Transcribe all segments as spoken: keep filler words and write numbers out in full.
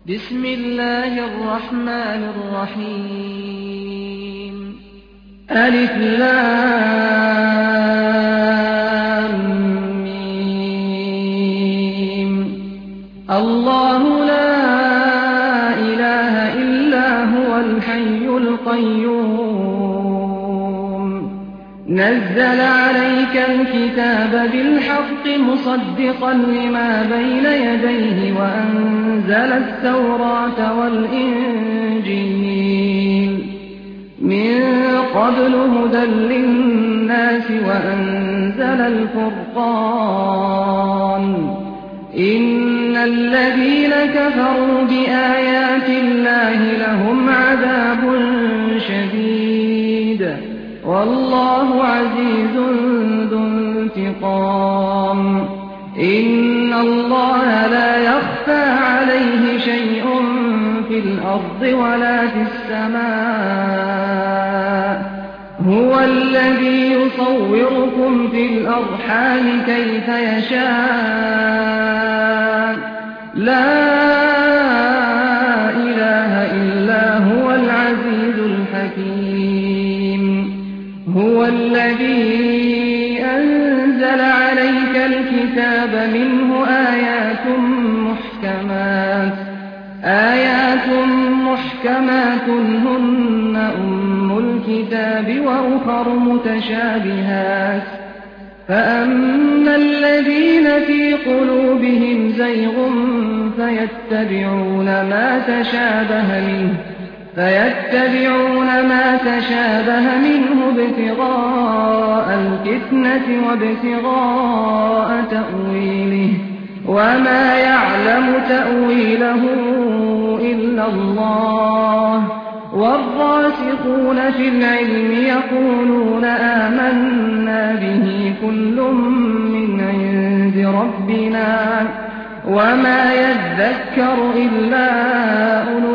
بسم الله الرحمن الرحيم ألف لام ميم الله لا إله إلا هو الحي القيوم نزل عليك الكتاب بالحق مصدقا لما بين يديه وأنزل التوراة والإنجيل من قبل هدى للناس وأنزل الفرقان إن الذين كفروا بآيات الله لهم عذاب شديد والله عزيز ذو انتقام إن الله لا يخفى عليه شيء في الأرض ولا في السماء هو الذي يصوركم في الأرحام كيف يشاء لا إله إلا هو العزيز الحكيم هو الذي أنزل عليك الكتاب منه آيات محكمات آيات محكمات هن أم الكتاب وأخر متشابهات فأما الذين في قلوبهم زيغ فيتبعون ما تشابه منه فيتبعون ما تشابه منه ابتغاء الفتنة وابتغاء تأويله وما يعلم تأويله إلا الله والراسخون في العلم يقولون آمنا به كل من عند ربنا وما يذكر إلا أولو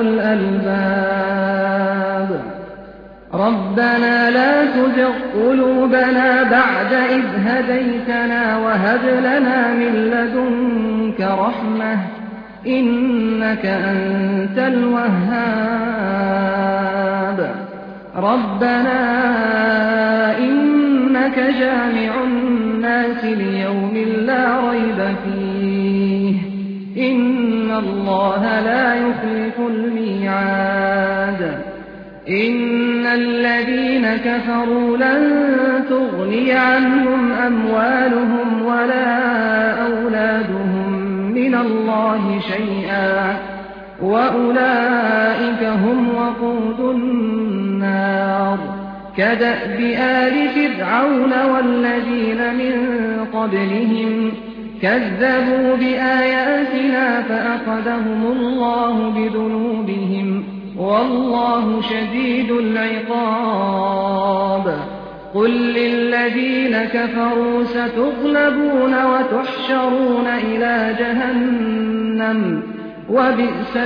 الألباب ربنا لا تزغ قلوبنا بعد إذ هديتنا وهب لنا من لدنك رحمة إنك أنت الوهاب ربنا إنك جامع الناس ليوم لا ريب فيه إن الله لا يخلف الميعاد إن الذين كفروا لن تغني عنهم أموالهم ولا أولادهم من الله شيئا وأولئك هم وقود النار كدأب آل فرعون والذين من قبلهم كذبوا بآياتنا فأخذهم الله بذنوبهم والله شديد العقاب قل للذين كفروا ستغلبون وتحشرون إلى جهنم وبئس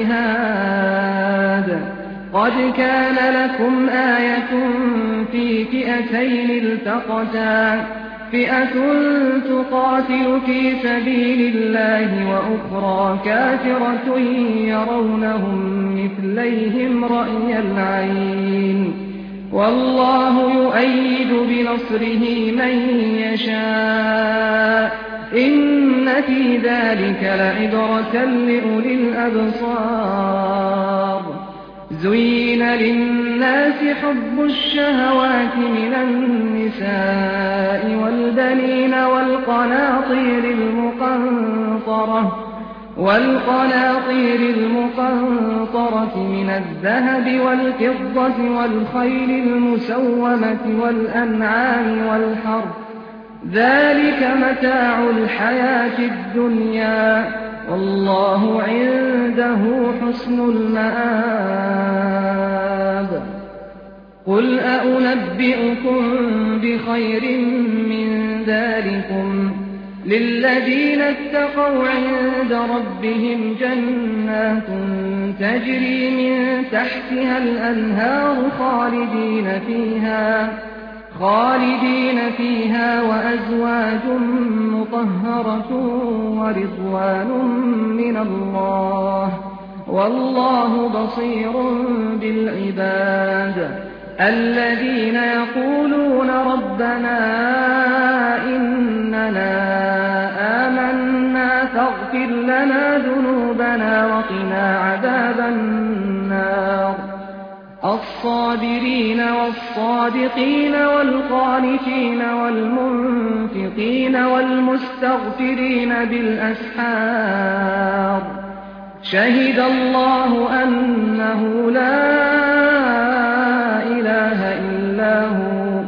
المهاد قد كان لكم آية في فئتين التقتا فئة تقاتل في سبيل الله وأخرى كافرة يرونهم مثليهم رأي العين والله يؤيد بنصره من يشاء إن في ذلك لعبرة لأولي الأبصار زين للناس حب الشهوات من النساء والبنين والقناطير المقنطرة والقناطير المقنطرة من الذهب والفضة والخيل المسومة والأنعام والحرث ذلك متاع الحياة الدنيا والله عنده حسن المآب قل أنبئكم بخير من ذلكم للذين اتقوا عند ربهم جنات تجري من تحتها الأنهار خالدين فيها خالدين فيها وأزواج مطهرة ورضوان من الله والله بصير بالعباد الذين يقولون ربنا إننا آمنا فاغفر لنا ذنوبنا وقنا عذاب النار الصابرين والصادقين والقانتين والمنفقين والمستغفرين بالأسحار شهد الله أنه لا إله إلا هو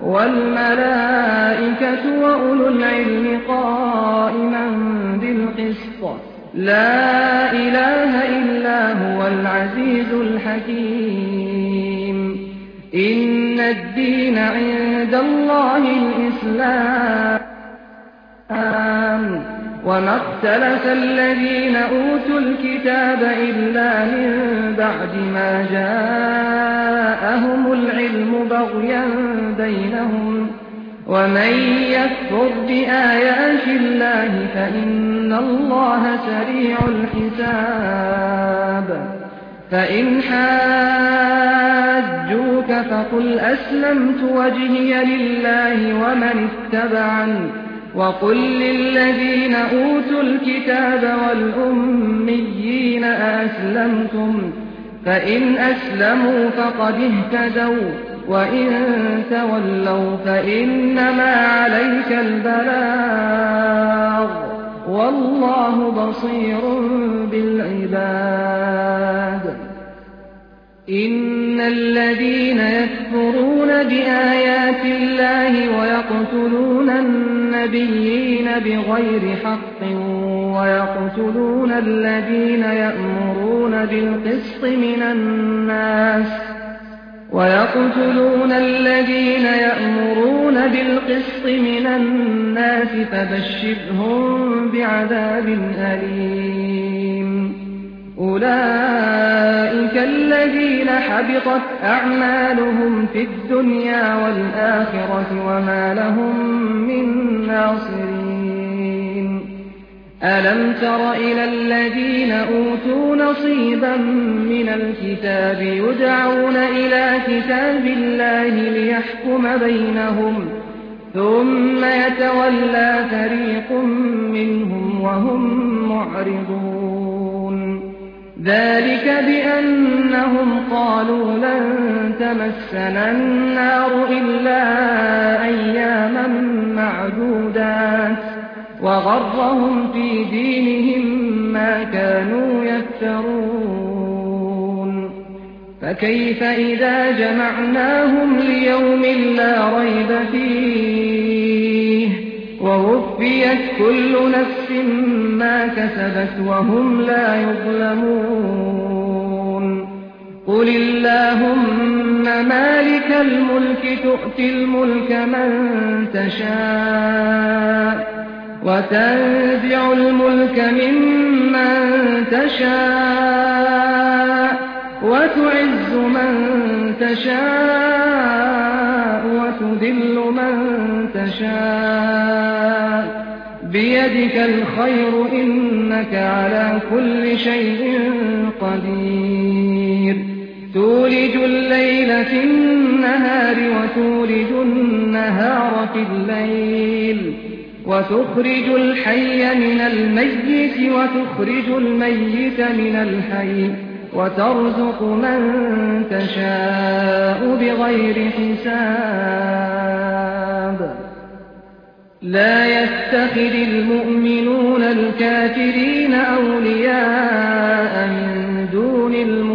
والملائكة وأولو العلم قائما بالقسط لا إله إلا هو العزيز الحكيم إن الدين عند الله الإسلام وما اختلف الذين أوتوا الكتاب إلا من بعد ما جاءهم العلم بغيا بينهم ومن يكفر بآيات الله فإن الله سريع الحساب فإن حاجوك فقل أسلمت وجهي لله ومن اتبعني وقل للذين أوتوا الكتاب والأميين أأسلمتم فإن أسلموا فقد اهتدوا وإن تولوا فإنما عليك البلاغ والله بصير بالعباد إن الذين يكفرون بآيات الله ويقتلون النبيين بغير حق ويقتلون الذين يأمرون بالقسط من الناس ويقتلون الذين يأمرون بالقسط من الناس فبشرهم بعذاب أليم أولئك الذين حبطت أعمالهم في الدنيا والآخرة وما لهم من ناصرين ألم تر إلى الذين أوتوا نصيبا من الكتاب يدعون إلى كتاب الله ليحكم بينهم ثم يتولى فريق منهم وهم معرضون ذلك بأنهم قالوا لن تمسنا النار إلا أياما معدودات وغرهم في دينهم ما كانوا يفترون فكيف إذا جمعناهم ليوم لا ريب فيه ووفيت كل نفس ما كسبت وهم لا يظلمون قل اللهم مالك الملك تؤتي الملك من تشاء وتنزع الملك ممن تشاء وتعز من تشاء وتذل من تشاء بيدك الخير إنك على كل شيء قدير تولج الليل في النهار وتولج النهار في الليل وتخرج الحي من الميت وتخرج الميت من الحي وترزق من تشاء بغير حساب لا يتخذ المؤمنون الكافرين أولياء من دون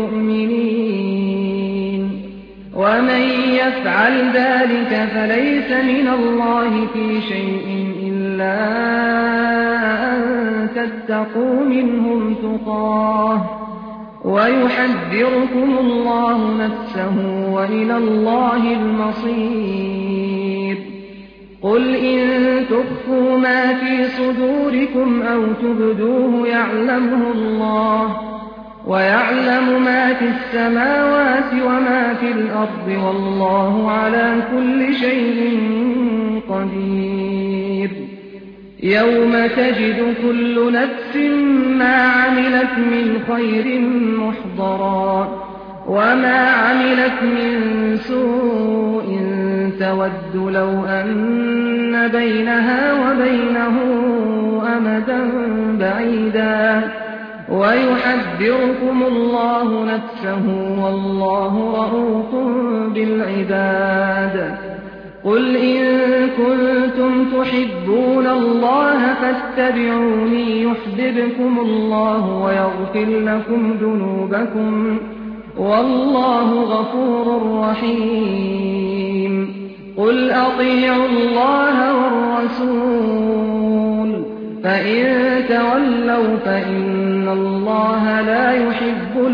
المؤمنين ومن يفعل ذلك فليس من الله في شيء إلا أن تتقوا منهم تقاه ويحذركم الله نفسه وإلى الله المصير قل إن تخفوا ما في صدوركم أو تبدوه يعلمه الله ويعلم ما في السماوات وما في الأرض والله على كل شيء قدير يوم تجد كل نفس ما عملت من خير محضرا وما عملت من سوء تود لو أن بينها وبينه أمدا بعيدا ويحذركم الله نفسه والله رءوف بالعباد. قل إن كنتم تحبون الله فاتبعوني يحببكم الله ويغفر لكم ذنوبكم والله غفور رحيم. قل أطيعوا الله والرسول فإن تولوا فإن الله لا يحب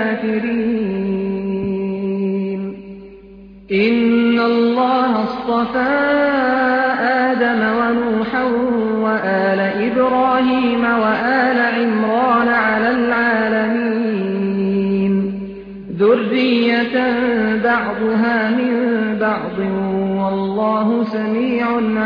الكافرين. إن الله اصطفى آدم ونوحا وآل إبراهيم وآل عمران على العالمين ذرية بعضها من بعض والله سميع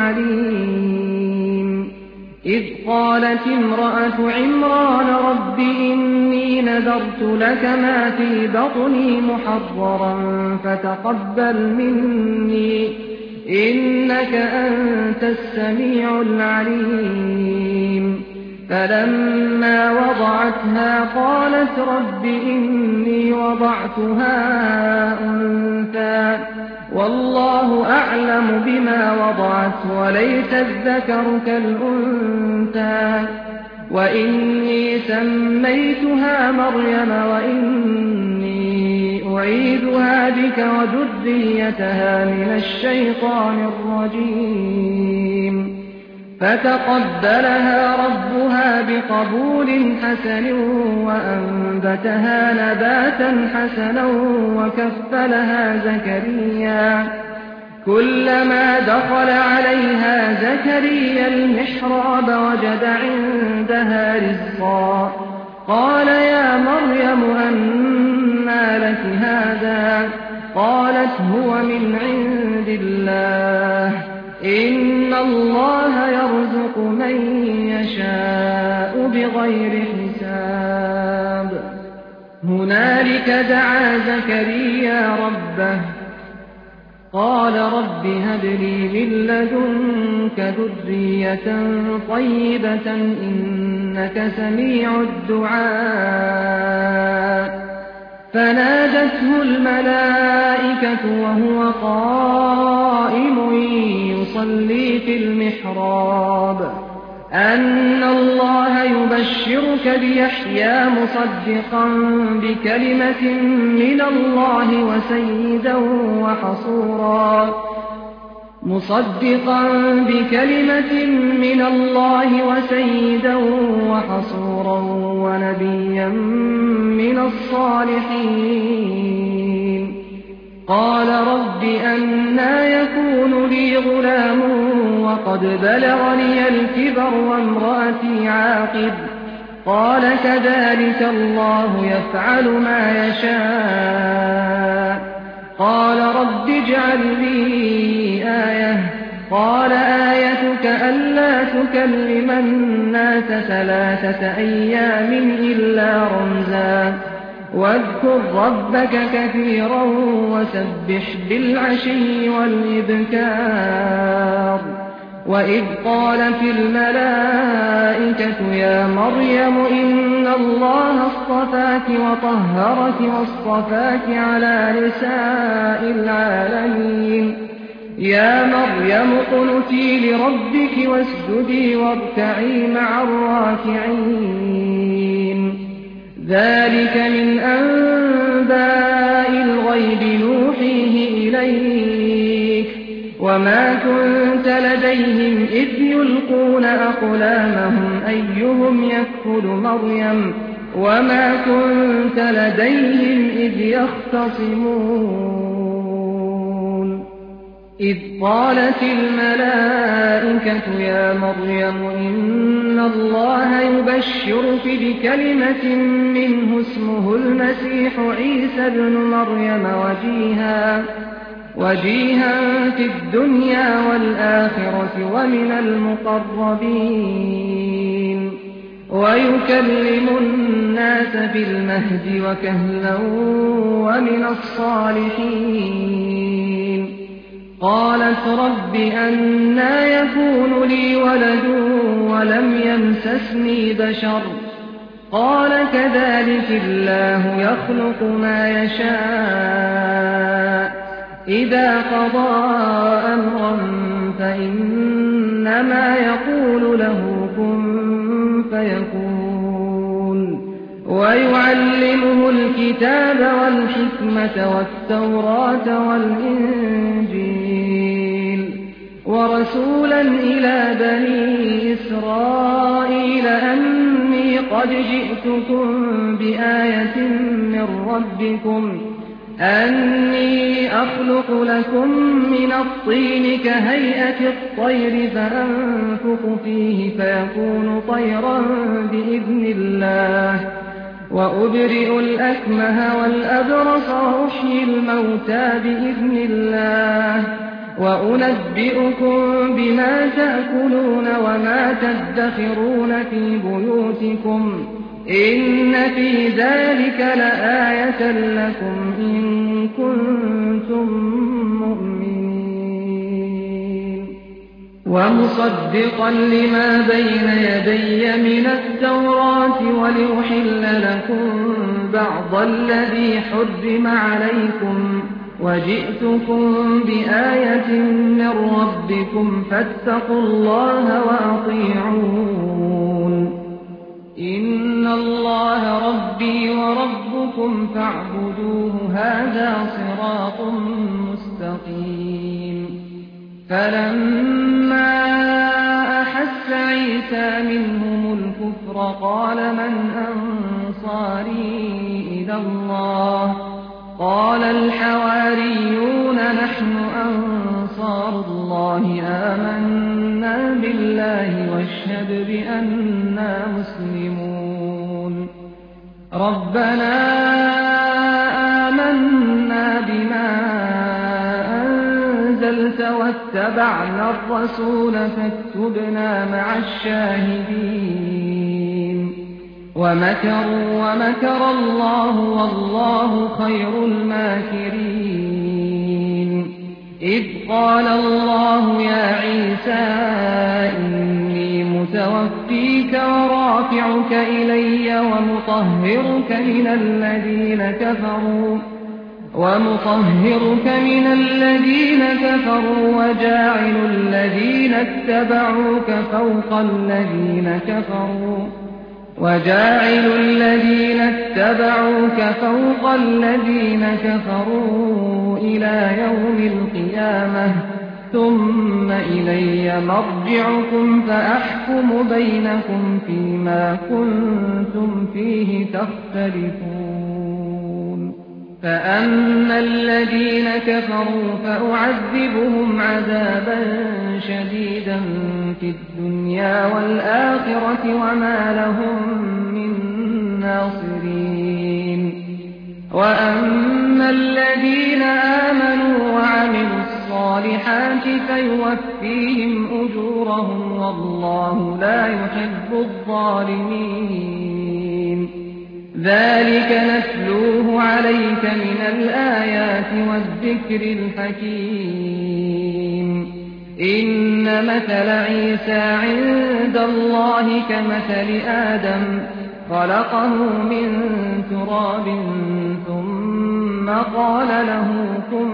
عليم. إذ قالت امرأة عمران رب إني نذرت لك ما في بطني محررا فتقبل مني إنك أنت السميع العليم. فلما وضعتها قالت رب إني وضعتها أنثى والله أعلم بما وضعت وليس الذكر كالأنثى وإني سميتها مريم وإني أعيذها بك وذريتها من الشيطان الرجيم. فتقبلها ربها بقبول حسن وأنبتها نباتا حسنا وكفلها زكريا. كلما دخل عليها زكريا المحراب وجد عندها رزقا قال يا مريم أنى لك هذا قالت هو من عند الله إن الله يرزق من يشاء بغير حساب. هنالك دعا زكريا ربه قال رب هب لي من لدنك ذرية طيبة إنك سميع الدعاء. فنادته الملائكة وهو قائم يصلي في المحراب أن الله يبشرك بيحيى مصدقا بكلمة من الله وسيدا وحصورا مصدقا بكلمة من الله وسيدا وحصورا ونبيا من الصالحين. قال رب أنى يكون لي غلام وقد بلغني الكبر وامرأتي عاقر قال كذلك الله يفعل ما يشاء. قال رب اجعل لي آية قال آيتك ألا تكلم الناس ثلاثة أيام إلا رمزا واذكر ربك كثيرا وسبح بالعشي والإبكار. وإذ قالت الملائكة يا مريم إن الله اصطفاك وطهرك واصطفاك على نساء العالمين. يا مريم اقنتي لربك واسجدي واركعي مع الراكعين. ذلك من أنباء الغيب نوحيه إليك وما كنت لديهم إذ يلقون أقلامهم أيهم يكفل مريم وما كنت لديهم إذ يختصمون. إذ قالت الملائكة يا مريم إن الله يبشرك بكلمة منه اسمه المسيح عيسى ابن مريم وجيها وجيها في الدنيا والآخرة ومن المقربين ويكلم الناس في المهد وكهلا ومن الصالحين قالت رب أنى يكون لي ولد ولم يمسسني بشر قال كذلك الله يخلق ما يشاء إذا قضى أمرا فإنما يقول له كن فيكون ويعلمه الكتاب والحكمة والتوراة والإنجيل ورسولا إلى بني إسرائيل أني قد جئتكم بآية من ربكم أني أخلق لكم من الطين كهيئة الطير فأنفخ فيه فيكون طيرا بإذن الله وأبرئ الأكمه والأبرص وأحيي الموتى بإذن الله وأنبئكم بما تأكلون وما تدخرون في بيوتكم إن في ذلك لآية لكم إن كنتم مؤمنين ومصدقا لما بين يدي من التوراة ولأحل لكم بعض الذي حرم عليكم وجئتكم بآية من ربكم فاتقوا الله وأطيعون إن الله ربي وربكم فاعبدوه هذا صراط مستقيم فلما أحس عيسى منهم الكفر قال من أنصاري إلى الله قال الحواريون نحن أنصار الله آمنا بالله واشهد بأننا مسلمون ربنا آمنا بما أنزلت واتبعنا الرسول فاكتبنا مع الشاهدين ومكروا ومكر الله والله خير الماكرين إذ قال الله يا عيسى إني متوفيك ورافعك إلي ومطهرك من الذين كفروا ومطهرك من الذين كفروا وجاعل الذين اتبعوك فوق الذين كفروا وجاعل الذين اتبعوك فوق الذين كفروا إلى يوم القيامة ثم إلي مرجعكم فأحكم بينكم فيما كنتم فيه تختلفون فأما الذين كفروا فأعذبهم عذابا شديدا في الدنيا والآخرة وما لهم من ناصرين وأما الذين آمنوا وعملوا الصالحات فيوفيهم أجورهم والله لا يحب الظالمين ذلك نتلوه عليك من الآيات والذكر الحكيم إن مثل عيسى عند الله كمثل آدم خلقه من تراب ثم قال له كن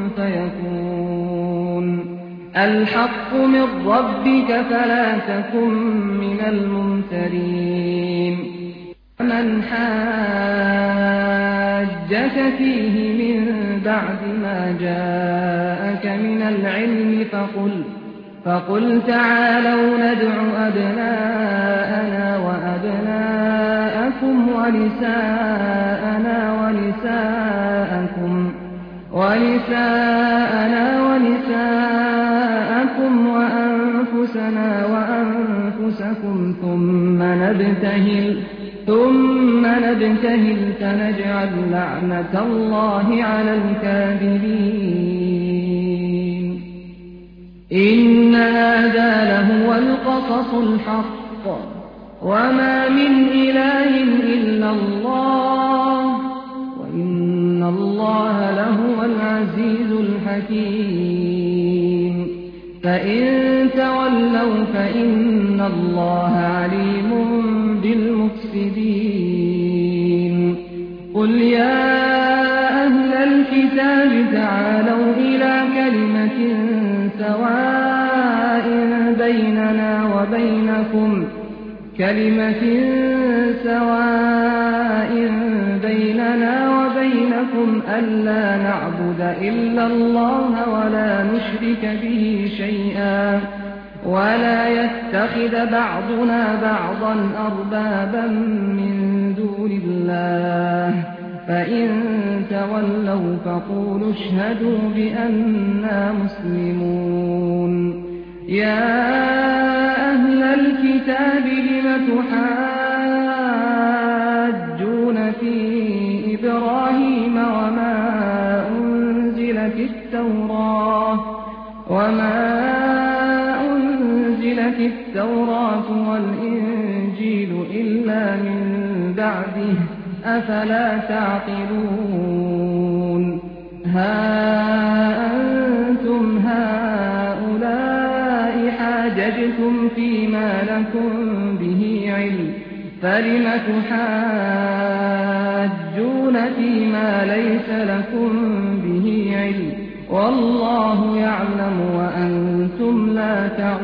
فيكون الحق من ربك فلا تكن من الممترين من حاجك فيه من بعد ما جاءك من العلم فقل فقل تعالوا ندع أبناءنا وأبناءكم ونساءنا ونساءكم ونساءنا ونساءكم وأنفسنا وأنفسكم ثم نبتهل ثم نبتهل فنجعل لعنة الله على الكاذبين إن هذا لهو القصص الحق وما من إله إلا الله وإن الله لهو العزيز الحكيم فإن تولوا فإن الله عليم بالمفسدين قل يا أهل الكتاب تعالوا إلى كلمة سواء بيننا وبينكم كلمة سواء بيننا وبينكم ألا نعبد إلا الله ولا نشرك به شيئا ولا يتخذ بعضنا بعضا أربابا من دون الله فإن تولوا فقولوا اشهدوا بأننا مسلمون يا أهل الكتاب لم تحاجون في إبراهيم وما أنزلت التوراة وما أنزلت التوراة والإنجيل إلا من بعده أفلا تعقلون ها أنتم هؤلاء حاججتم فيما لكم به علم فلم تحاجون فيما ليس لكم به علم والله يعلم وأنتم لا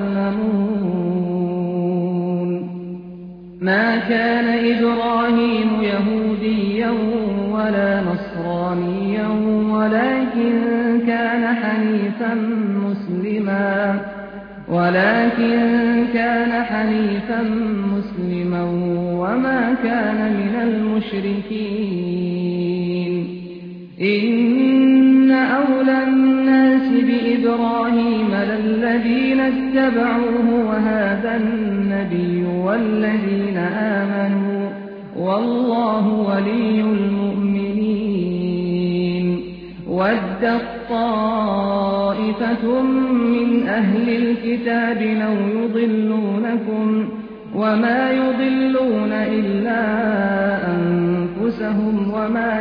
تعلمون ما كان إبراهيم يهوديا ولا نصرانيا ولكن كان حنيفا مسلما ولكن كان حنيفا مسلما وما كان من المشركين إن أولى الناس بإبراهيم للذين اتبعوه وهذا النبي والذين آمنوا والله ولي المؤمنين ودت طائفة من أهل الكتاب لو يضلونكم وما يضلون إلا أنفسهم وما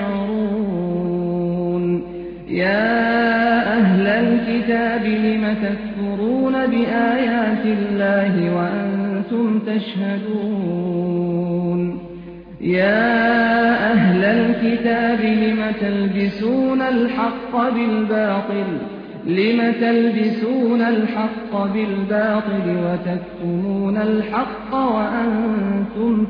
يشعرون يا أهل الكتاب لم تكفرون بآيات الله وأنتم تشهدون يا أهل الكتاب لم تلبسون الحق بالباطل لم تلبسون الحق بالباطل وتكتمون الحق وأنتم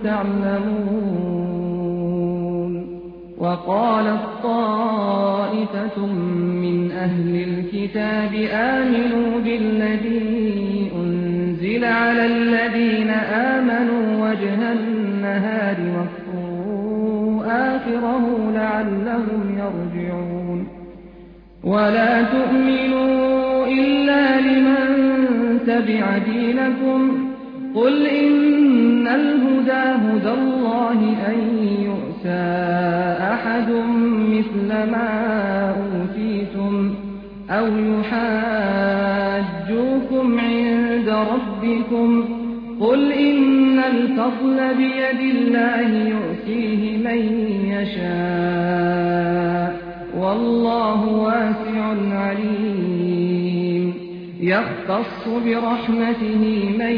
تعلمون وقالت طائفة من أهل الكتاب آمنوا بالذي أنزل على الذين آمنوا وجه النهار واكفروا آخره لعلهم يرجعون ولا تؤمنوا إلا لمن تبع دينكم قل إن الهدى هدى الله أن يؤتى أحد مثل ما أوتيتم أو يحاجوكم عند ربكم قل إن الفضل بيد الله يؤتيه من يشاء والله واسع عليم يختص برحمته من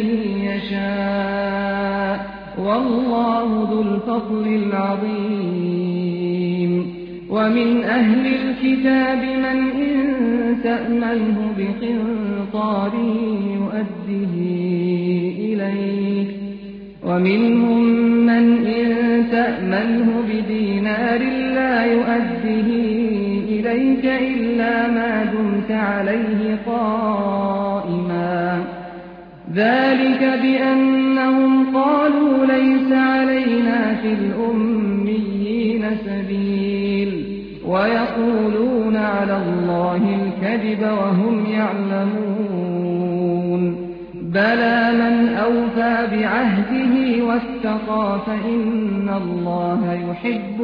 يشاء والله ذو الفضل العظيم ومن أهل الكتاب من إن تأمنه بقنطار يؤديه إليك ومنهم من إن تأمنه بدينار لا يؤديه إليك إلا ما دمت عليه قائما ذلك بأنهم قالوا ليس علينا في الأميين سبيل ويقولون على الله الكذب وهم يعلمون بلى من أوفى بعهده واتقى فإن الله يحب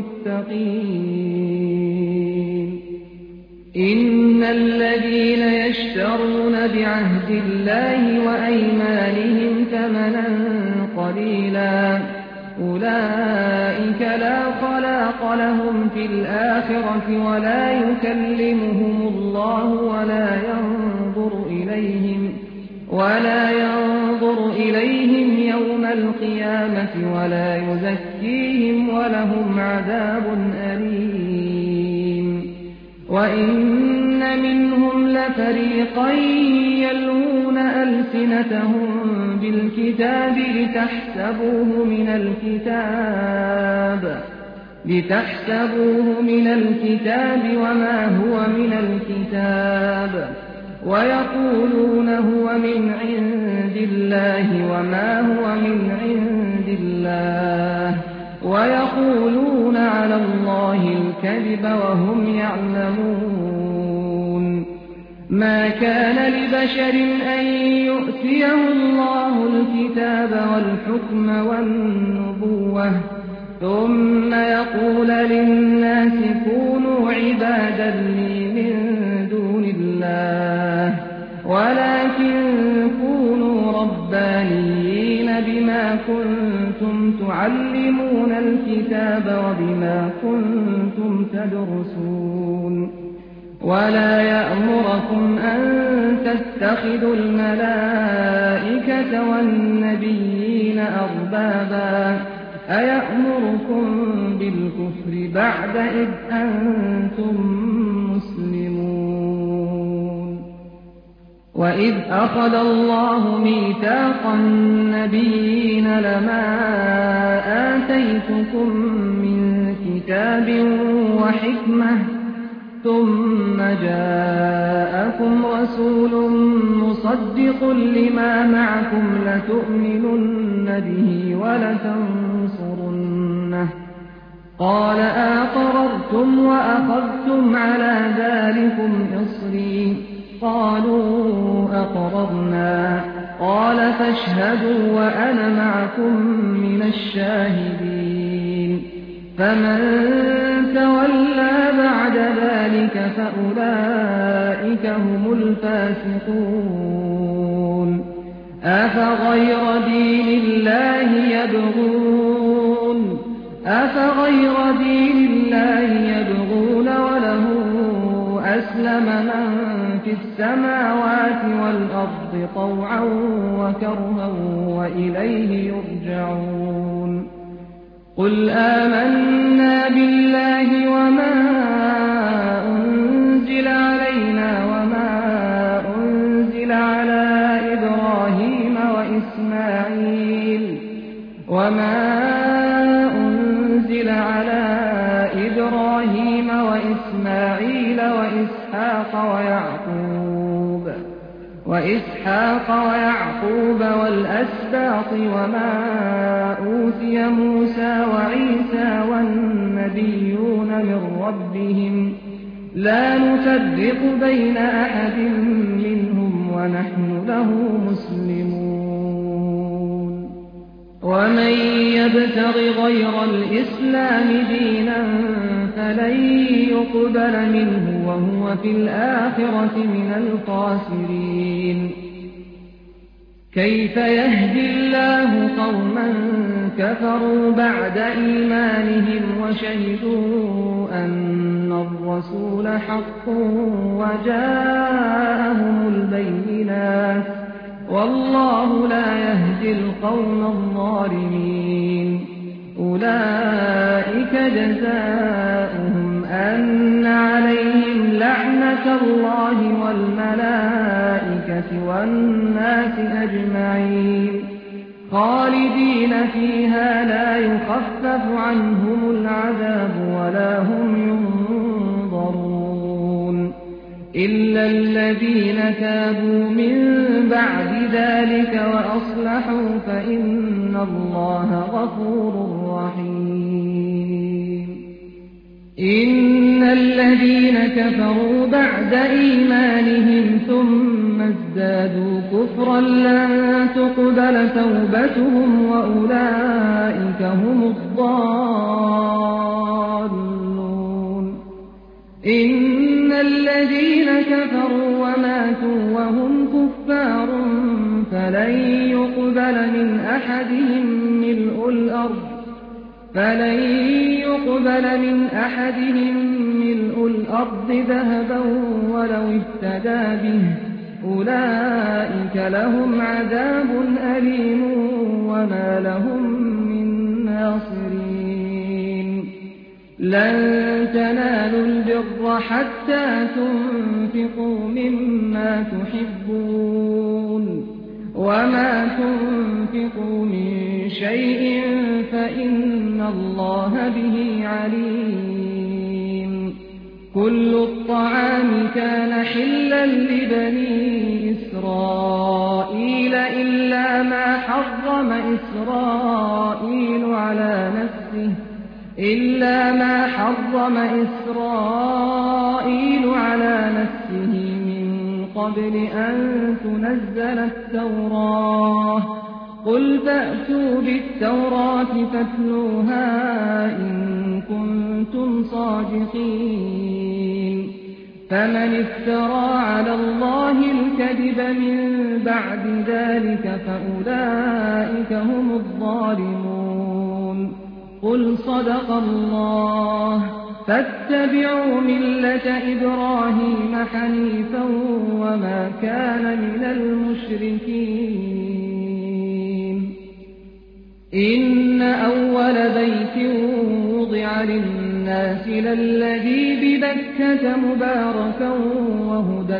المتقين إن الذين يشترون بعهد الله وأيمانهم ثمنا قليلا أولئك لا خلاق لهم في الآخرة ولا يكلمهم الله ولا ينظر إليهم ولا ينظر إليهم يوم القيامة ولا يزكيهم ولهم عذاب أليم وإن منهم لفريقا يلوون ألسنتهم بالكتاب لتحسبوه من الكتاب لتحسبوه من الكتاب وما هو من الكتاب ويقولون هو من عند الله وما هو من عند الله ويقولون على الله الكذب وهم يعلمون ما كان لبشر أن يؤتيه الله الكتاب والحكم والنبوة ثم يقول للناس كونوا عبادا لي من دون الله ولكن كونوا ربانيين بما كنتم تعلمون الكتاب وبما كنتم تدرسون ولا يأمركم أن تتخذوا الملائكة والنبيين أربابا أيأمركم بالكفر بعد إذ أنتم مسلمون وإذ أخذ الله ميثاق النبيين لما آتيتكم من كتاب وحكمة ثم جاءكم رسول مصدق لما معكم لتؤمنن به ولتنصرنه قال أقررتم وأخذتم على ذلكم إصري قالوا أقررنا قال فاشهدوا وأنا معكم من الشاهدين فمن تولى بعد ذلك فأولئك هم الفاسقون أفغير دين الله يبغون أفغير دين الله يبغون وله أسلم من في السماوات والأرض طوعا وكرها وإليه يرجعون قل آمنا بالله وما أنزل علينا وما أنزل على إبراهيم وإسماعيل وما أنزل على إبراهيم وإسماعيل وإسحاق ويعقوب وإسحاق ويعقوب والأسباط وما أوتي موسى وعيسى والنبيون من ربهم لا نفرق بين أحد منهم ونحن له مسلمون ومن يبتغ غير الإسلام دينا فلن يقبل منه وهو في الآخرة من الخاسرين كيف يهدي الله قوما كفروا بعد إيمانهم وشهدوا أن الرسول حق وجاءهم البينات والله لا يهدي القوم الظالمين أولئك جزاؤهم أن عليهم لعنة الله والملائكة والناس أجمعين خالدين فيها لا يخفف عنهم العذاب ولا هم ينظرون إلا الذين تابوا من بعد ذلك وأصلحوا فإن الله غفور رحيم إن الذين كفروا بعد إيمانهم ثم ازدادوا كفرا لن تقبل توبتهم وأولئك هم الضالون. إن الذين كفروا وماتوا وهم كفار فلن يقبل من أحدهم ملء الأرض فلن يقبل من أحدهم ملء الأرض ذهبا ولو افتدى به أولئك لهم عذاب أليم وما لهم من ناصرين. لن تنالوا البر حتى تنفقوا مما تحبون وما تنفقوا من شيء فإن الله به عليم. كل الطعام كان حلا لبني إسرائيل إلا ما حرم إسرائيل على نفسه إلا ما حرم إسرائيل على نفسه من قبل أن تنزل التوراة. قل فأتوا بالتوراة فاتلوها إن كنتم صادقين. فمن افترى على الله الكذب من بعد ذلك فأولئك هم الظالمون. قل صدق الله فاتبعوا ملة إبراهيم حنيفا وما كان من المشركين. إن أول بيت وضع للناس للذي ببكة مباركا وهدى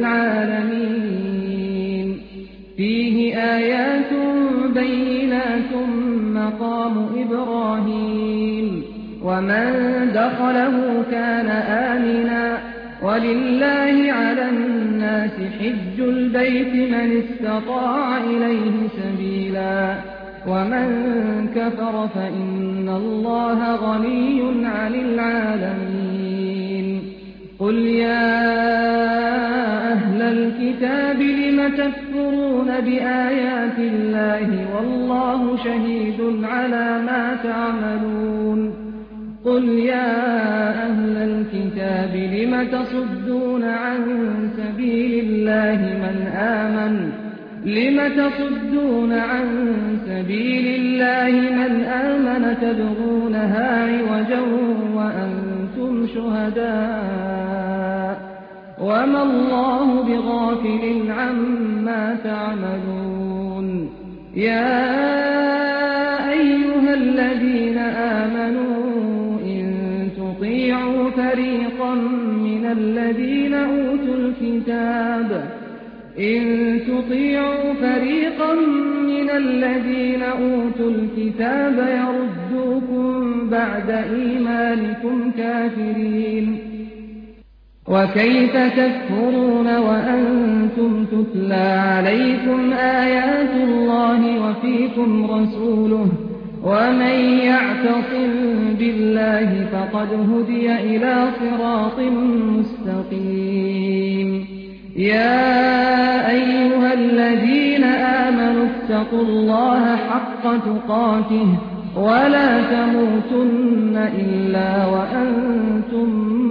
للعالمين. فيه آيات بينات مقام إبراهيم ومن دخله كان آمنا ولله على الناس حج البيت من استطاع إليه سبيلا ومن كفر فإن الله غني عن العالمين. قل يا أهل الكتاب لم تكفرون بآيات الله والله شهيد على ما تعملون. قل يا أهل الكتاب لم تصدون عن سبيل الله من آمن لم تصدون عن سبيل الله من آمن تبغونها عوجا وأنتم شهداء وما الله بغافل عما تعملون. يا أيها الذين آمنوا تطيعوا فريقا من الذين أوتوا الكتاب إن تطيعوا فريقا من الذين أوتوا الكتاب يردوكم بعد إيمانكم كافرين. وكيف تكفرون وأنتم تتلى عليكم آيات الله وفيكم رسوله ومن يعتصم بالله فقد هدي إلى صراط مستقيم. يا أيها الذين آمنوا اتقوا الله حق تقاته ولا تموتن إلا وأنتم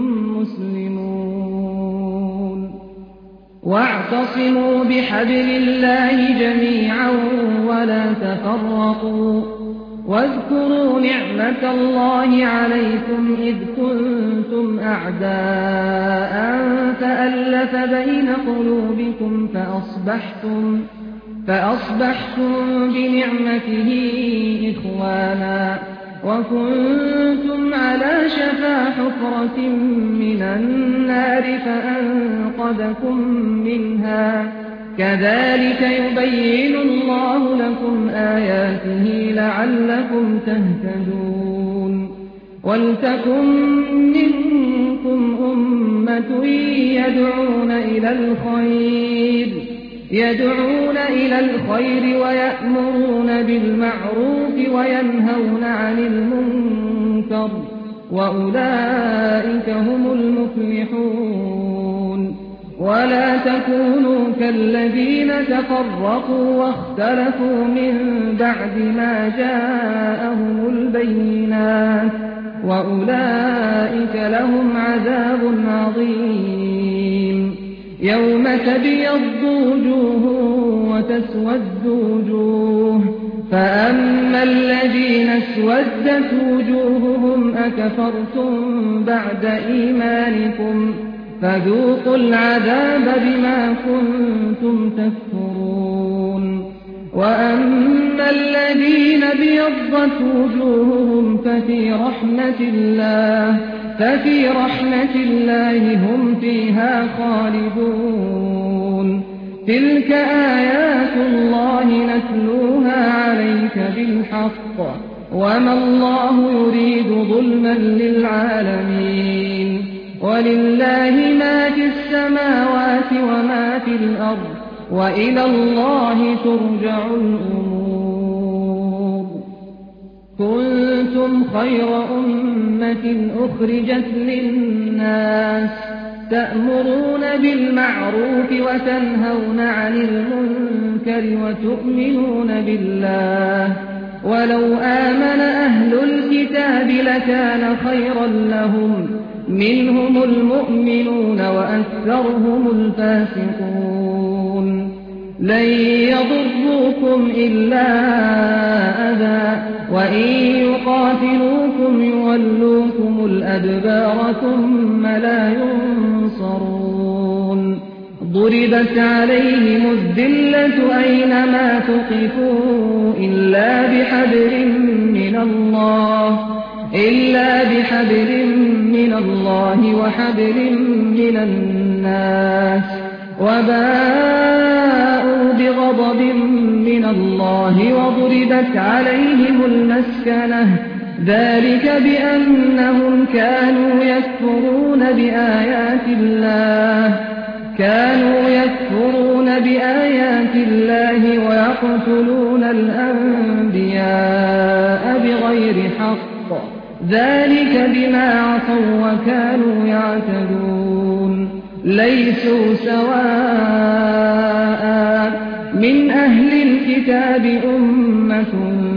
مسلمون. واعتصموا بحبل الله جميعا ولا تفرقوا. واذكروا نعمة الله عليكم إذ كنتم أعداء فألف بين قلوبكم فأصبحتم, فأصبحتم بنعمته إخوانا وكنتم على شفا حفرة من النار فأنقذكم منها. كذلك يبين الله لكم آياته لعلكم تهتدون. ولتكن منكم أمة يدعون إلى الخير يدعون إلى الخير ويأمرون بالمعروف وينهون عن المنكر وأولئك هم المفلحون. ولا تكونوا كالذين تفرقوا واختلفوا من بعد ما جاءهم البينات وأولئك لهم عذاب عظيم يوم تبيض وجوه وتسود وجوه فأما الذين اسودت وجوههم أكفرتم بعد إيمانكم فذوقوا العذاب بما كنتم تكفرون وأما الذين ابيضت وجوههم ففي رحمة الله ففي رحمة الله هم فيها خالدون تلك آيات الله نتلوها عليك بالحق وما الله يريد ظلما للعالمين ولله ما في السماوات وما في الأرض وإلى الله ترجع الأمور كنتم خير أمة أخرجت للناس تأمرون بالمعروف وتنهون عن المنكر وتؤمنون بالله ولو آمن أهل الكتاب لكان خيرا لهم منهم المؤمنون وأكثرهم الفاسقون لن يضروكم إلا أذى وإن يقاتلوكم يولوكم الأدبار ثم لا ينصرون ضربت عليهم الذلة أينما ثقفوا إلا بحبل من الله إلا بحبل من الله وحبل من الناس وباءوا بغضب من الله وضربت عليهم المسكنة ذلك بأنهم كانوا يكفرون بآيات الله كانوا يكفرون بآيات الله ويقتلون الأنبياء بغير حق ذلك بما عصوا وكانوا يعتدون ليسوا سواء من أهل الكتاب أمة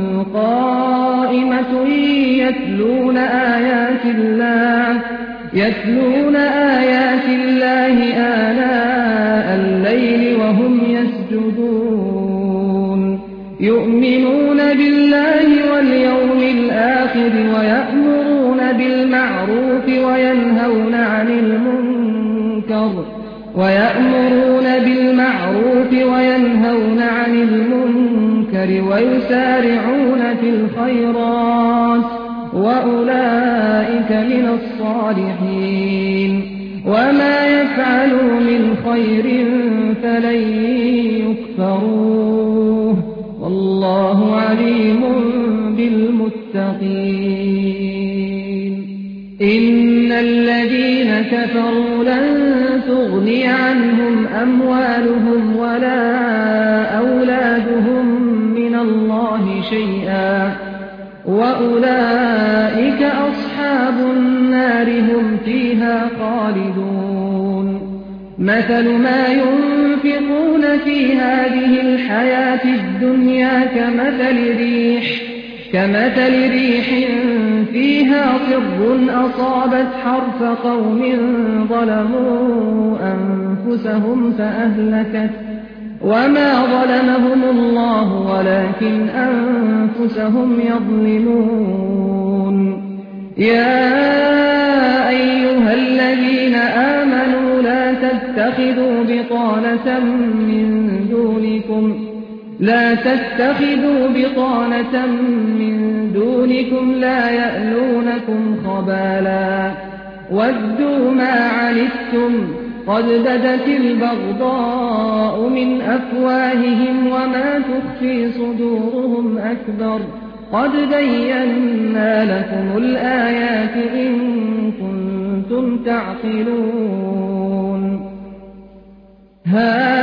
قائمة يتلون آيات الله يتلون آيات الله آناء الليل وهم يسجدون يؤمنون بالله واليوم الآخر ويأمرون بالمعروف وينهون عن المنكر ويأمرون بالمعروف وينهون عن المنكر ويسارعون في الخيرات وأولئك من الصالحين وما يفعلوا من خير فلن يكفروه والله عليم بالمتقين إن الذين كفروا لن تغني عنهم أموالهم ولا أولادهم من الله شيئا وأولئك أصحاب النار هم فيها خالدون مثل ما ينفقون في هذه الحياة الدنيا كمثل ريح كمثل ريح فيها صر أصابت حرث قوم ظلموا أنفسهم فأهلكت وما ظلمهم الله ولكن أنفسهم يظلمون يا أيها الذين آمنوا لا تتخذوا بطانة من دونكم لا تتخذوا بطانة من دونكم لا يألونكم خبالا ودوا ما عنتم قد بدت البغضاء من أفواههم وما تخفي صدورهم أكبر قد بينا لكم الآيات إن كنتم تعقلون ها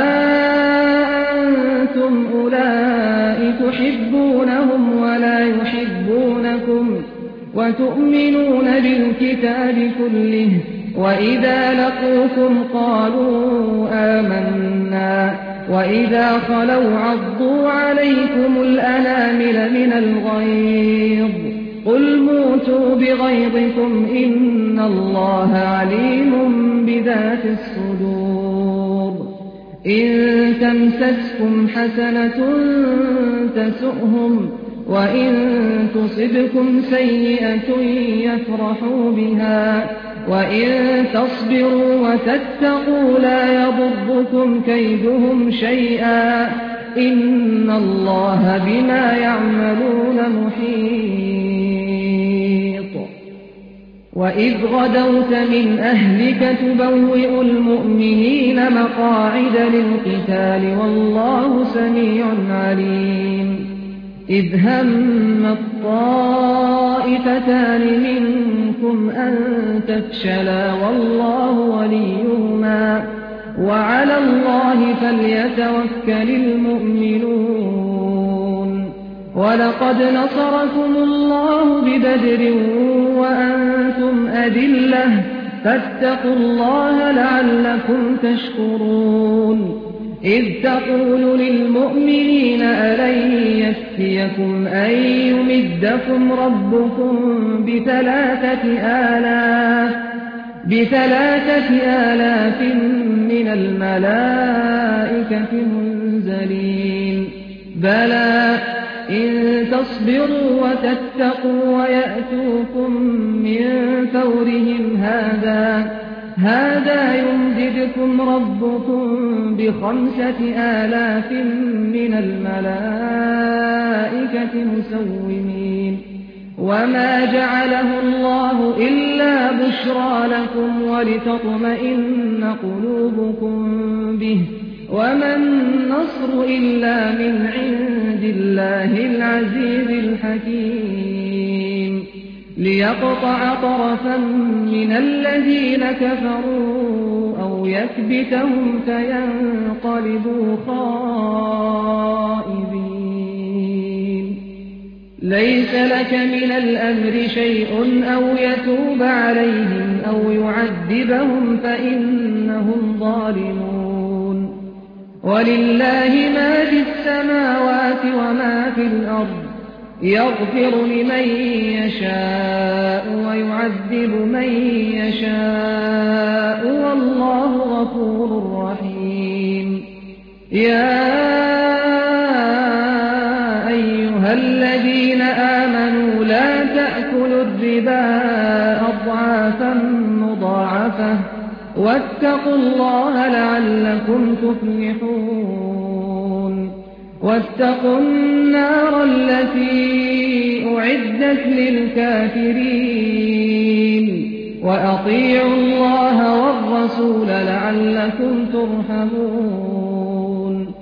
أنتم أولئك تحبونهم ولا يحبونكم وتؤمنون بالكتاب كله وإذا لقوكم قالوا آمنا وإذا خلوا عضوا عليكم الأنامل من الغيظ قل موتوا بغيظكم إن الله عليم بذات الصدور إن تمسسكم حسنة تسؤهم وإن تصبكم سيئة يفرحوا بها وإن تصبروا وتتقوا لا يضركم كيدهم شيئا إن الله بما يعملون محيط وإذ غدوت من أهلك تبوئ المؤمنين مقاعد للقتال والله سميع عليم إذ هم الطائفتان منكم أن تفشلا والله وليهما وعلى الله فليتوكل المؤمنون ولقد نصركم الله ببدر وأنتم أذلة فاتقوا الله لعلكم تشكرون إذ تقول للمؤمنين ألن يكفيكم أن يمدكم ربكم بثلاثة آلاف بثلاثة آلاف من الملائكة منزلين بلى إن تصبروا وتتقوا ويأتوكم من فورهم هذا هذا يمددكم ربكم بخمسة آلاف من الملائكة مسومين وما جعله الله إلا بشرى لكم ولتطمئن قلوبكم به وما النصر إلا من عند الله العزيز الحكيم ليقطع طرفا من الذين كفروا أو يكبتهم فينقلبوا خائبين ليس لك من الأمر شيء أو يتوب عليهم أو يعذبهم فإنهم ظالمون ولله ما في السماوات وما في الأرض يغفر لمن يشاء ويعذب من يشاء والله غفور رحيم يا أيها الذين آمنوا لا تأكلوا الربا أضعافا مضاعفة واتقوا الله لعلكم تفلحون واتقوا النار التي أعدت للكافرين وأطيعوا الله والرسول لعلكم ترحمون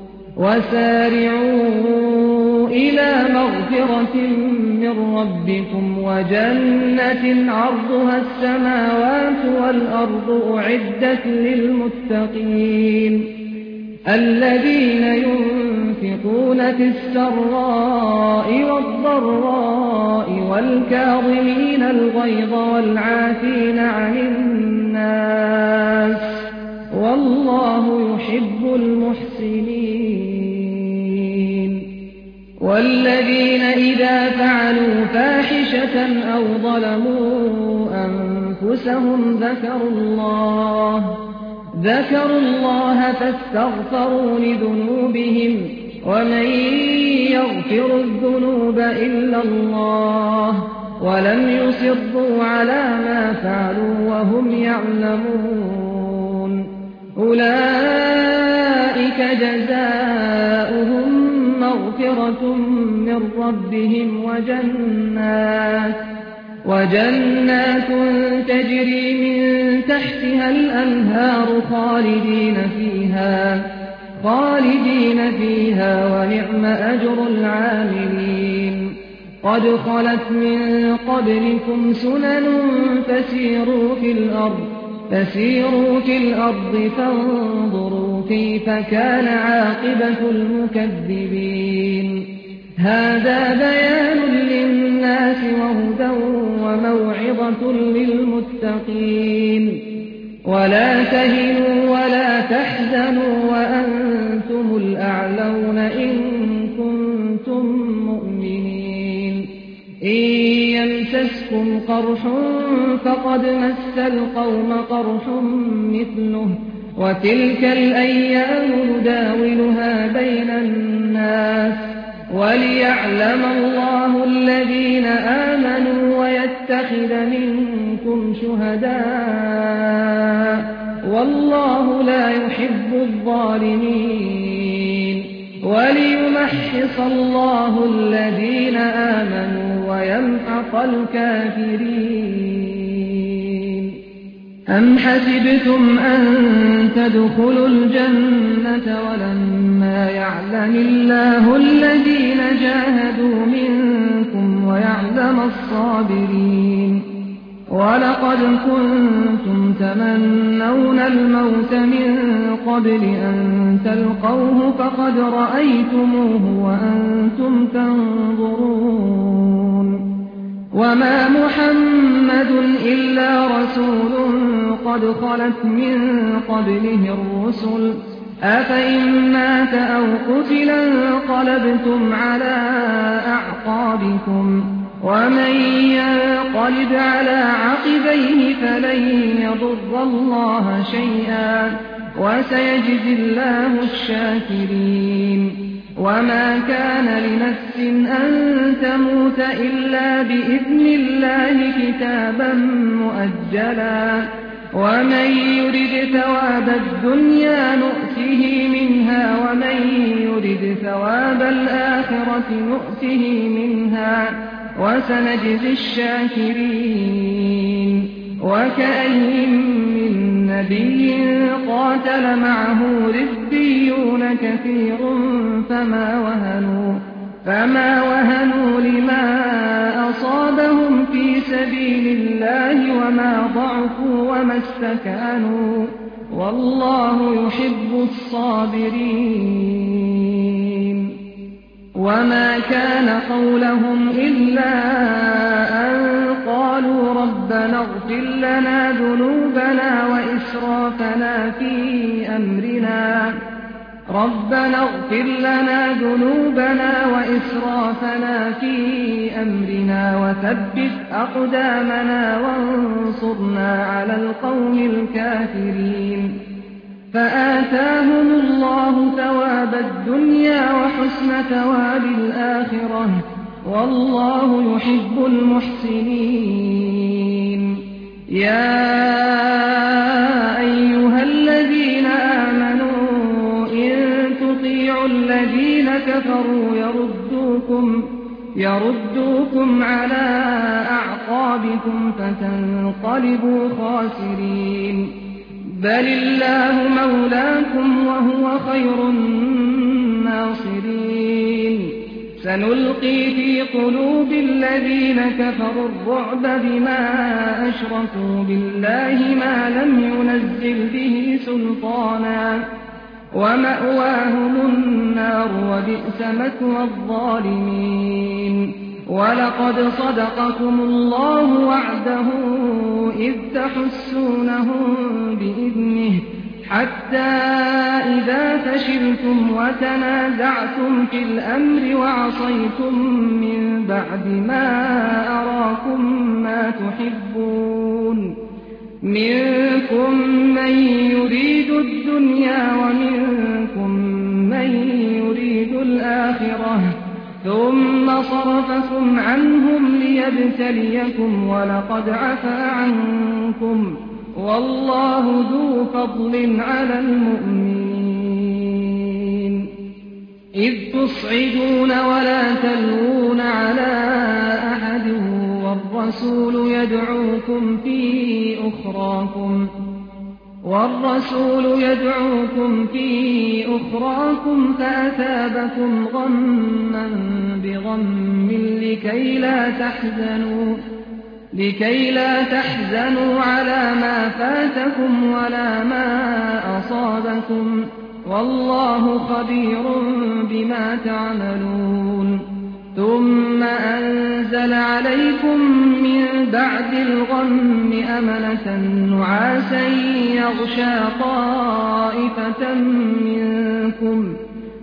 وسارعوا إلى مغفرة من ربكم وجنة عرضها السماوات والأرض أعدت للمتقين الذين ينفقون في السراء والضراء والكاظمين الغيظ والعافين عن الناس والله يحب المحسنين والذين إذا فعلوا فاحشة أو ظلموا أنفسهم ذكروا الله ذكروا الله فاستغفروا لذنوبهم ومن يغفر الذنوب إلا الله ولم يصروا على ما فعلوا وهم يعلمون أولئك جزاؤهم مغفرة من ربهم وجنات وجنات تجري من تحتها الأنهار خالدين فيها خالدين فيها ونعم أجر العاملين قد خلت من قبلكم سنن فسيروا في الأرض فسيروا في الأرض فانظروا كيف كان عاقبة المكذبين هذا بيان للناس وهدى وموعظة للمتقين. ولا تهنوا ولا تحزنوا وأنتم الأعلون إن كنتم مؤمنين. إن يمسسكم قرح فقد مس القوم قرح مثله وتلك الأيام نداولها بين الناس وليعلم الله الذين آمنوا ويتخذ منكم شهداء والله لا يحب الظالمين وليمحص الله الذين آمنوا ويمحق الكافرين. أم حسبتم أن تدخلوا الجنة ولما يعلم الله الذين جاهدوا منكم ويعلم الصابرين. ولقد كنتم تمنون الموت من قبل أن تلقوه فقد رأيتموه وأنتم تنظرون. وما محمد إلا رسول قد خلت من قبله الرسل أفإن مات أو قتل انقلبتم على أعقابكم ومن ينقلب على عقبيه فلن يضر الله شيئا وسيجزي الله الشاكرين. وما كان لنفس أن تموت إلا بإذن الله كتابا مؤجلا ومن يرد ثواب الدنيا نؤته منها ومن يرد ثواب الآخرة نؤته منها وسنجزي الشاكرين. وكأي من نبي قاتل معه ربيون كثير فما وهنوا, فما وهنوا لما أصابهم في سبيل الله وما ضعفوا وما استكانوا والله يحب الصابرين. وما كان قولهم إلا أن قالوا ربنا اغفر لنا ذنوبنا وإسرافنا في أمرنا ربنا اغفر لنا ذنوبنا وإسرافنا في أمرنا وثبت أقدامنا وانصرنا على القوم الكافرين. فآتاهم الله ثواب الدنيا وحسن ثواب الآخرة والله يحب المحسنين. يا أيها الذين آمنوا إن تطيعوا الذين كفروا يردوكم يردوكم على أعقابكم فتنقلبوا خاسرين. بل الله مولاكم وهو خير الناصرين. سنلقي في قلوب الذين كفروا الرعب بما أشركوا بالله ما لم ينزل به سلطانا ومأواهم النار وبئس مثوى الظالمين. ولقد صدقكم الله وعده إذ تحسونهم بإذنه حتى إذا فشلتم وتنازعتم في الأمر وعصيتم من بعد ما أراكم ما تحبون منكم من يريد الدنيا ومنكم من يريد الآخرة ثم صرفكم عنهم ليبتليكم ولقد عفا عنكم والله ذو فضل على المؤمنين. إذ تصعدون ولا تلوون على أحد والرسول يدعوكم في أخراكم والرسول يدعوكم في أخراكم فأثابكم غما بغم لكي لا تحزنوا لكي لا تحزنوا على ما فاتكم ولا ما أصابكم والله خبير بما تعملون. ثم أنزل عليكم من بعد الغم أمنة نعاسا يغشى طائفة منكم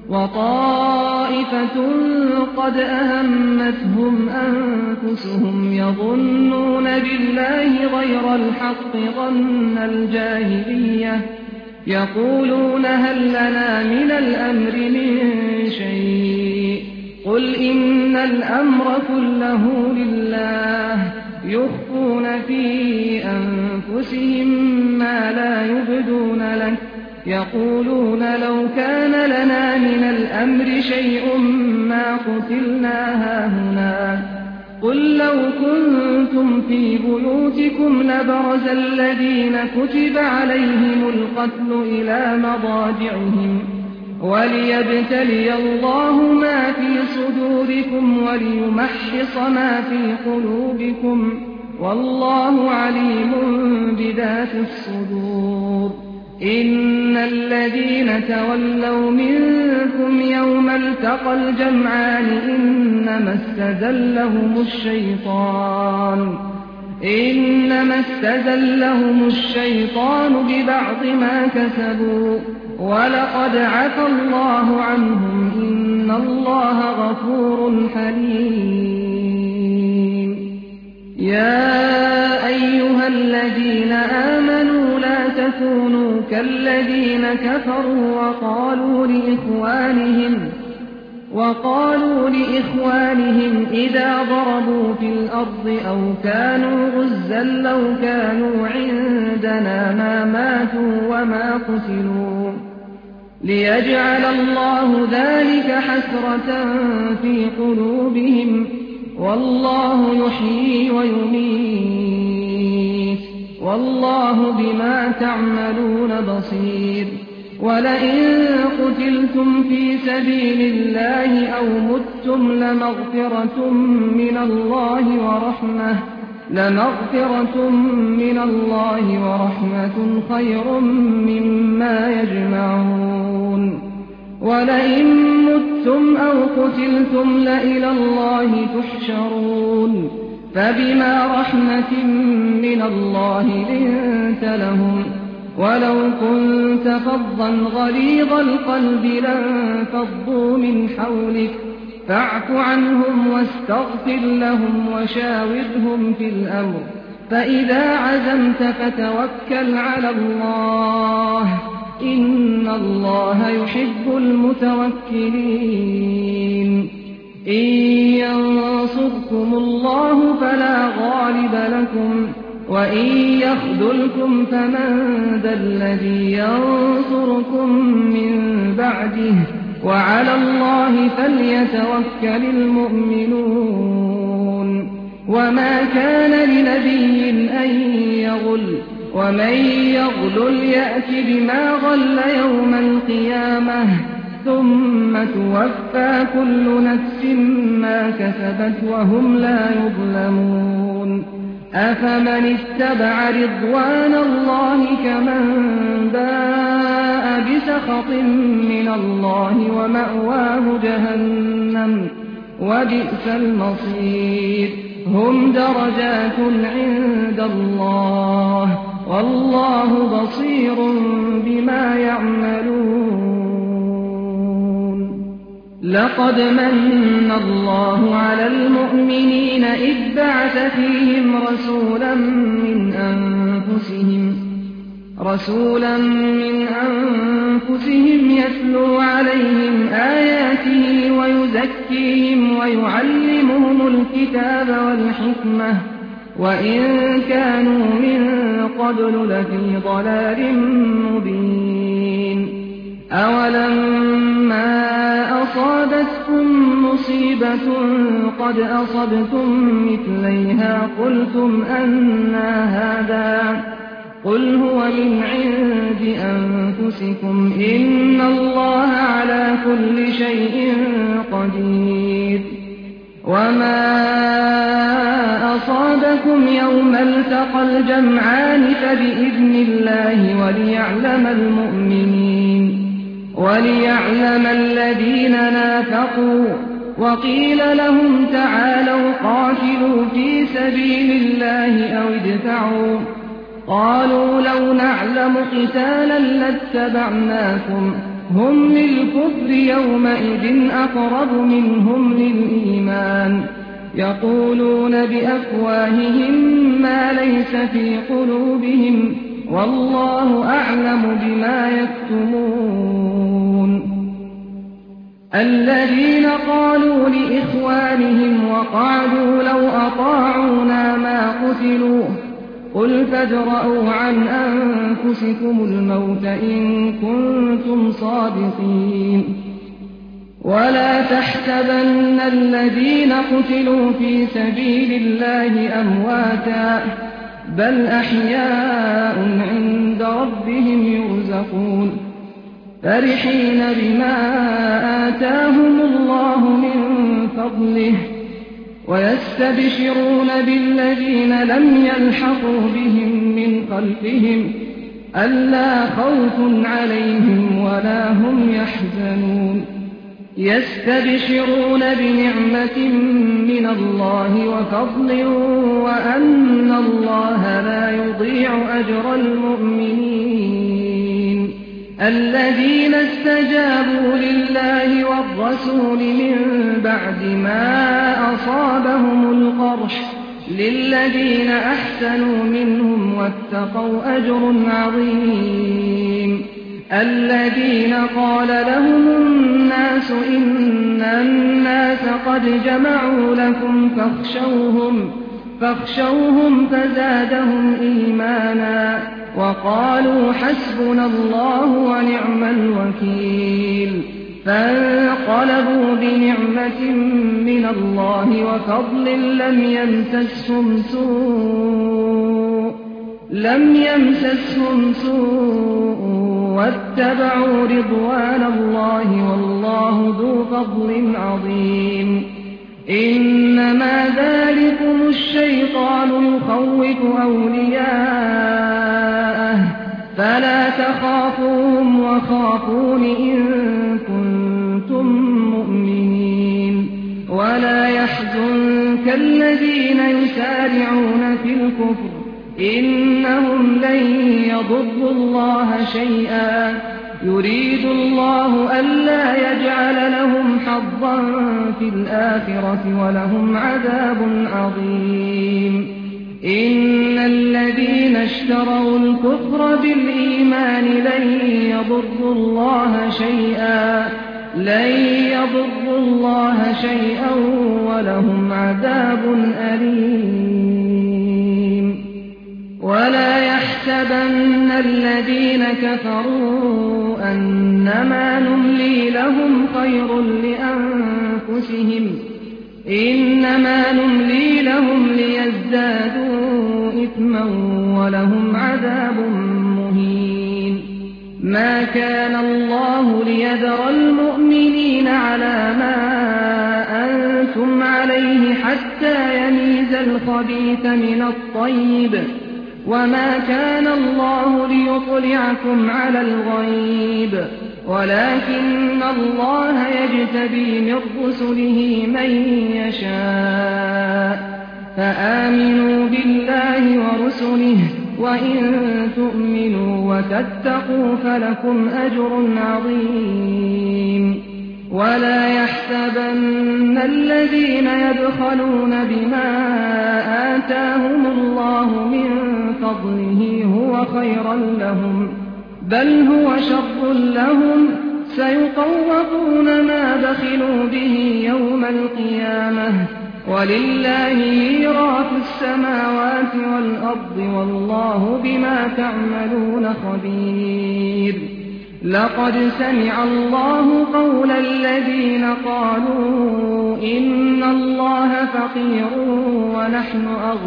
وطائفة قد أهمتهم أنفسهم يظنون بالله غير الحق ظن الجاهلية يقولون هل لنا من الأمر من شيء قل إن الأمر كله لله يخفون في أنفسهم ما لا يبدون لك يقولون لو كان لنا من الأمر شيء ما قتلنا هاهنا قل لو كنتم في بيوتكم لبرز الذين كتب عليهم القتل إلى مضاجعهم وليبتلي الله ما في صدوركم وليمحص ما في قلوبكم والله عليم بذات الصدور إن الذين تولوا منكم يوم التقى الجمعان إنما استزلهم الشيطان إنما استزلهم الشيطان ببعض ما كسبوا ولقد عفى الله عنهم إن الله غفور حليم يا أيها الذين آمنوا لا تكونوا كالذين كفروا وقالوا لإخوانهم وقالوا لإخوانهم إذا ضربوا في الأرض أو كانوا غزا لو كانوا عندنا ما ماتوا وما قتلوا ليجعل الله ذلك حسرة في قلوبهم والله يحيي ويميت والله بما تعملون بصير ولئن قتلتم في سبيل الله أو متم لمغفرة من الله ورحمة لمغفرة من الله ورحمة خير مما يجمعون ولئن متم أو قتلتم لإلى الله تحشرون فبما رحمة من الله لنت لهم ولو كنت فظا غليظ القلب لانفضوا من حولك فاعف عنهم واستغفر لهم وشاورهم في الأمر فإذا عزمت فتوكل على الله إن الله يحب المتوكلين إن ينصركم الله فلا غالب لكم وإن يخذلكم فمن ذا الذي ينصركم من بعده وعلى الله فليتوكل المؤمنون وما كان لنبي أن يغل ومن يغلل يأت بما غل يوم القيامة ثم توفى كل نفس ما كسبت وهم لا يظلمون أفمن اتبع رضوان الله كمن باء بسخط من الله ومأواه جهنم وبئس المصير هم درجات عند الله والله بصير بما يعملون لقد من الله على المؤمنين إذ بعث فيهم رسولا من أنفسهم رسولا من أنفسهم يتلو عليهم آياته ويزكيهم ويعلمهم الكتاب والحكمة وإن كانوا من قبل لفي ضلال مبين أولما أصابتكم مصيبة قد أصبتم مثليها قلتم أنى هذا قل هو من عند أنفسكم إن الله على كل شيء قدير وما أصابكم يوم التقى الجمعان فبإذن الله وليعلم المؤمنين وليعلم الذين نافقوا وقيل لهم تعالوا قاتلوا في سبيل الله أو ادفعوا قالوا لو نعلم قتالا لاتبعناكم هم للكفر يومئذ أقرب منهم للإيمان يقولون بأفواههم ما ليس في قلوبهم والله أعلم بما يكتمون الذين قالوا لإخوانهم وقعدوا لو أطاعونا ما قتلوا قل فادرءوا عن أنفسكم الموت إن كنتم صادقين ولا تحسبن الذين قتلوا في سبيل الله أمواتا بل أحياء عند ربهم يرزقون فرحين بما آتاهم الله من فضله ويستبشرون بالذين لم يلحقوا بهم من خلفهم ألا خوف عليهم ولا هم يحزنون يستبشرون بنعمة من الله وفضل وأن الله لا يضيع أجر المؤمنين الذين استجابوا لله والرسول من بعد ما أصابهم القرح للذين أحسنوا منهم واتقوا أجر عظيم الذين قال لهم الناس إن الناس قد جمعوا لكم فاخشوهم فاخشوهم فزادهم إيمانا وقالوا حسبنا الله ونعم الوكيل فانقلبوا بنعمة من الله وفضل لم يمسسهم سوء لم يمسسهم سوء واتبعوا رضوان الله والله ذو فضل عظيم إنما ذلكم الشيطان يخوف أولياءه فلا تخافوهم وخافون إن كنتم مؤمنين ولا يحزنك الذين يسارعون في الكفر إنهم لن يضروا الله شيئا يريد الله ألا يجعل لهم حظا في الآخرة ولهم عذاب عظيم إن الذين اشتروا الكفر بالإيمان لن يضروا الله شيئا لن يضروا الله شيئا ولهم عذاب أليم ولا يحسبن الذين كفروا أنما نملي لهم خير لأنفسهم إنما نملي لهم ليزدادوا إثما ولهم عذاب مهين ما كان الله ليذر المؤمنين على ما أنتم عليه حتى يميز الخبيث من الطيب وما كان الله ليطلعكم على الغيب ولكن الله يجتبي من رسله من يشاء فآمنوا بالله ورسله وإن تؤمنوا وتتقوا فلكم أجر عظيم ولا يحسبن الذين يبخلون بما آتاهم الله من فضله هو خيرا لهم بل هو شر لهم سيطوقون ما بخلوا به يوم القيامة ولله ميراث السماوات والأرض والله بما تعملون خبير لقد سمع الله قول الذين قالوا إن الله فقير ونحن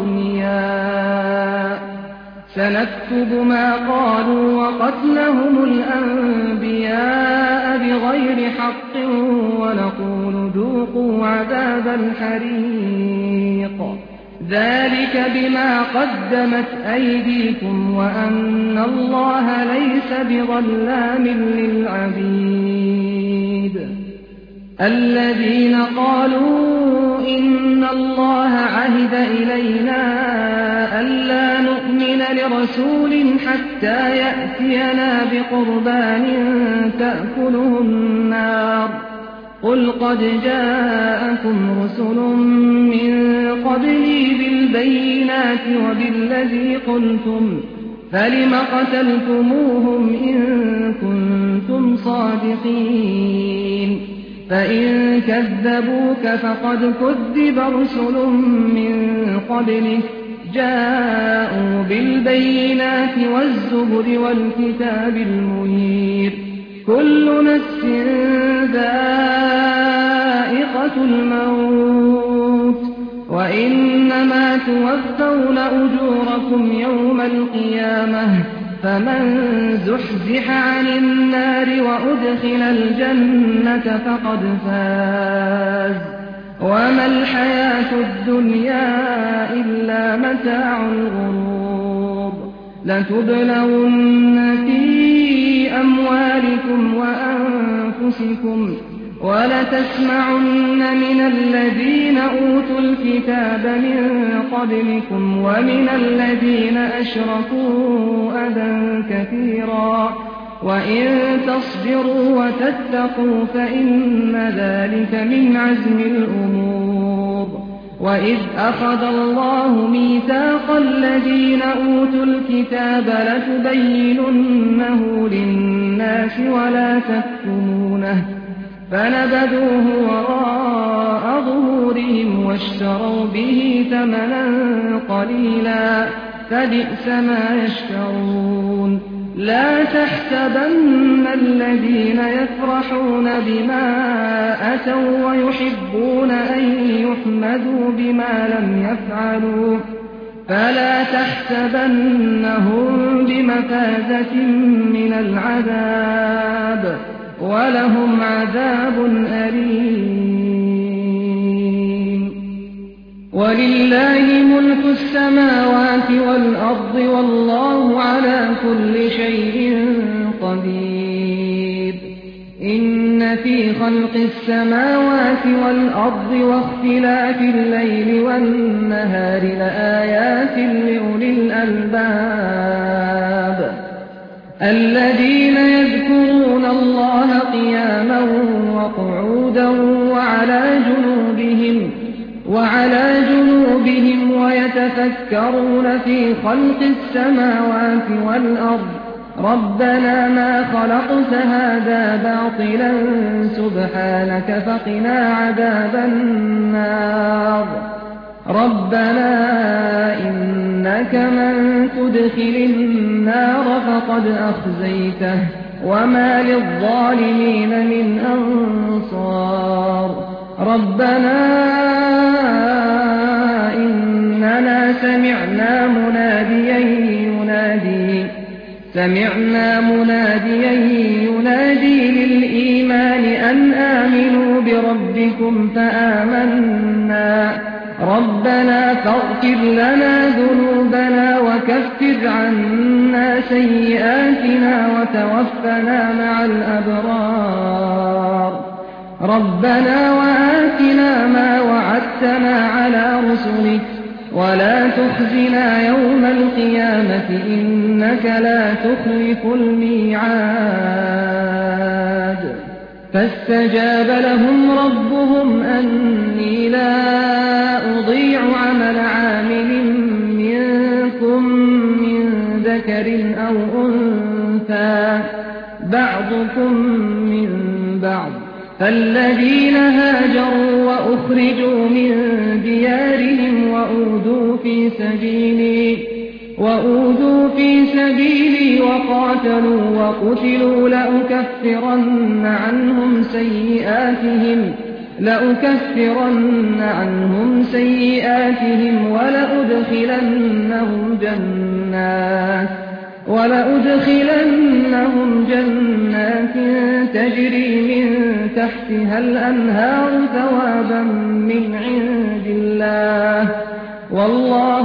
أغنياء سنكتب ما قالوا وقتلهم الأنبياء بغير حق ونقول ذوقوا عذاب الحريق ذلك بما قدمت أيديكم وأن الله ليس بظلام للعبيد الذين قالوا إن الله عهد إلينا ألا نؤمن لرسول حتى يأتينا بقربان تأكله النار قل قد جاءكم رسل من قبلي بالبينات وبالذي قلتم فلم قتلتموهم إن كنتم صادقين فإن كذبوك فقد كذب رسل من قبلك جاءوا بالبينات والزبر والكتاب المنير كل نفس ذائقة الموت وإنما توفون أجوركم يوم القيامة فمن زحزح عن النار وأدخل الجنة فقد فاز وما الحياة الدنيا إلا متاع الغرور لتبلون في أموالكم وأنفسكم ولتسمعن من الذين أوتوا الكتاب من قبلكم ومن الذين أشركوا أذى كثيرا وإن تصبروا وتتقوا فإن ذلك من عزم الأمور وإذ أخذ الله ميثاق الذين أوتوا الكتاب لتبيننه للناس ولا تكتمونه فنبذوه وراء ظهورهم واشتروا به ثمنا قليلا فبئس ما يشترون لا تحسبن الذين يفرحون بما أتوا ويحبون أن يحمدوا بما لم يفعلوا فلا تحسبنهم بمفازة من العذاب ولهم عذاب أليم ولله ملك السماوات والأرض والله على كل شيء قدير إن في خلق السماوات والأرض واختلاف الليل والنهار لآيات لأولي الألباب الذين يذكرون الله قياما وقعودا وعلى جنوبهم وعلى جنوبهم ويتفكرون في خلق السماوات والأرض ربنا ما خلقت هذا باطلا سبحانك فقنا عذاب النار ربنا إنك من تدخل النار فقد أخزيته وما للظالمين من أنصار ربنا إننا سمعنا مناديا ينادي سمعنا مناديا ينادي للإيمان أن آمنوا بربكم فآمنا ربنا فاغفر لنا ذنوبنا وكفر عنا سيئاتنا وتوفنا مع الأبرار ربنا وآتنا ما وعدتنا على رسلك ولا تخزنا يوم القيامة إنك لا تخلف الميعاد فاستجاب لهم ربهم أني لا أضيع عمل عامل منكم من ذكر أو أنثى بعضكم من بعض فالذين هاجروا وأخرجوا من ديارهم وأوذوا في سبيلي وأوذوا في سبيلي وقاتلوا وقتلوا لأكفرن عنهم سيئاتهم لأكفرن عنهم سيئاتهم ولأدخلنهم جنات ولأدخلنهم جنات تجري من تحتها الأنهار ثوابا من عند الله والله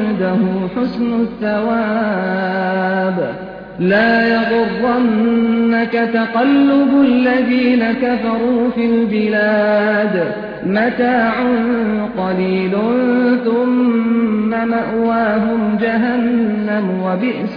عنده حسن الثواب لا يغرن تقلب الذين كفروا في البلاد متاع قليل ثم مأواهم جهنم وبئس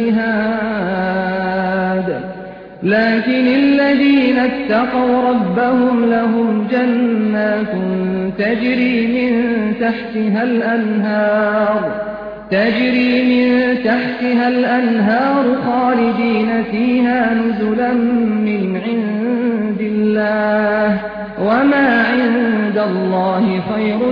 المهاد لكن الذين اتقوا ربهم لهم جنات تجري من تحتها الأنهار تجري من تحتها الأنهار خالدين فيها نزلا من عند الله وما عند الله خير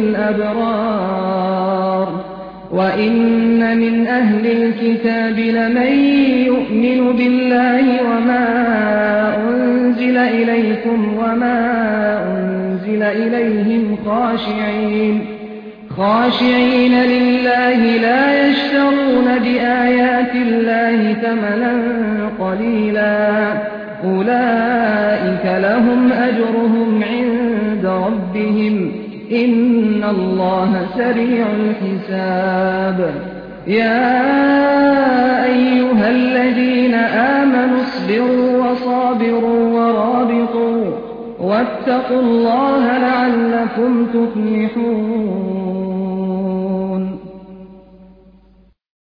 للأبرار وإن من أهل الكتاب لمن يؤمن بالله وما أنزل إليكم وما أنزل إليهم خاشعين خاشعين لله لا يشترون بآيات الله ثمنا قليلا أولئك لهم أجرهم عند ربهم إن الله سريع الحساب يا أيها الذين آمنوا اصبروا وصابروا ورابطوا واتقوا الله لعلكم تفلحون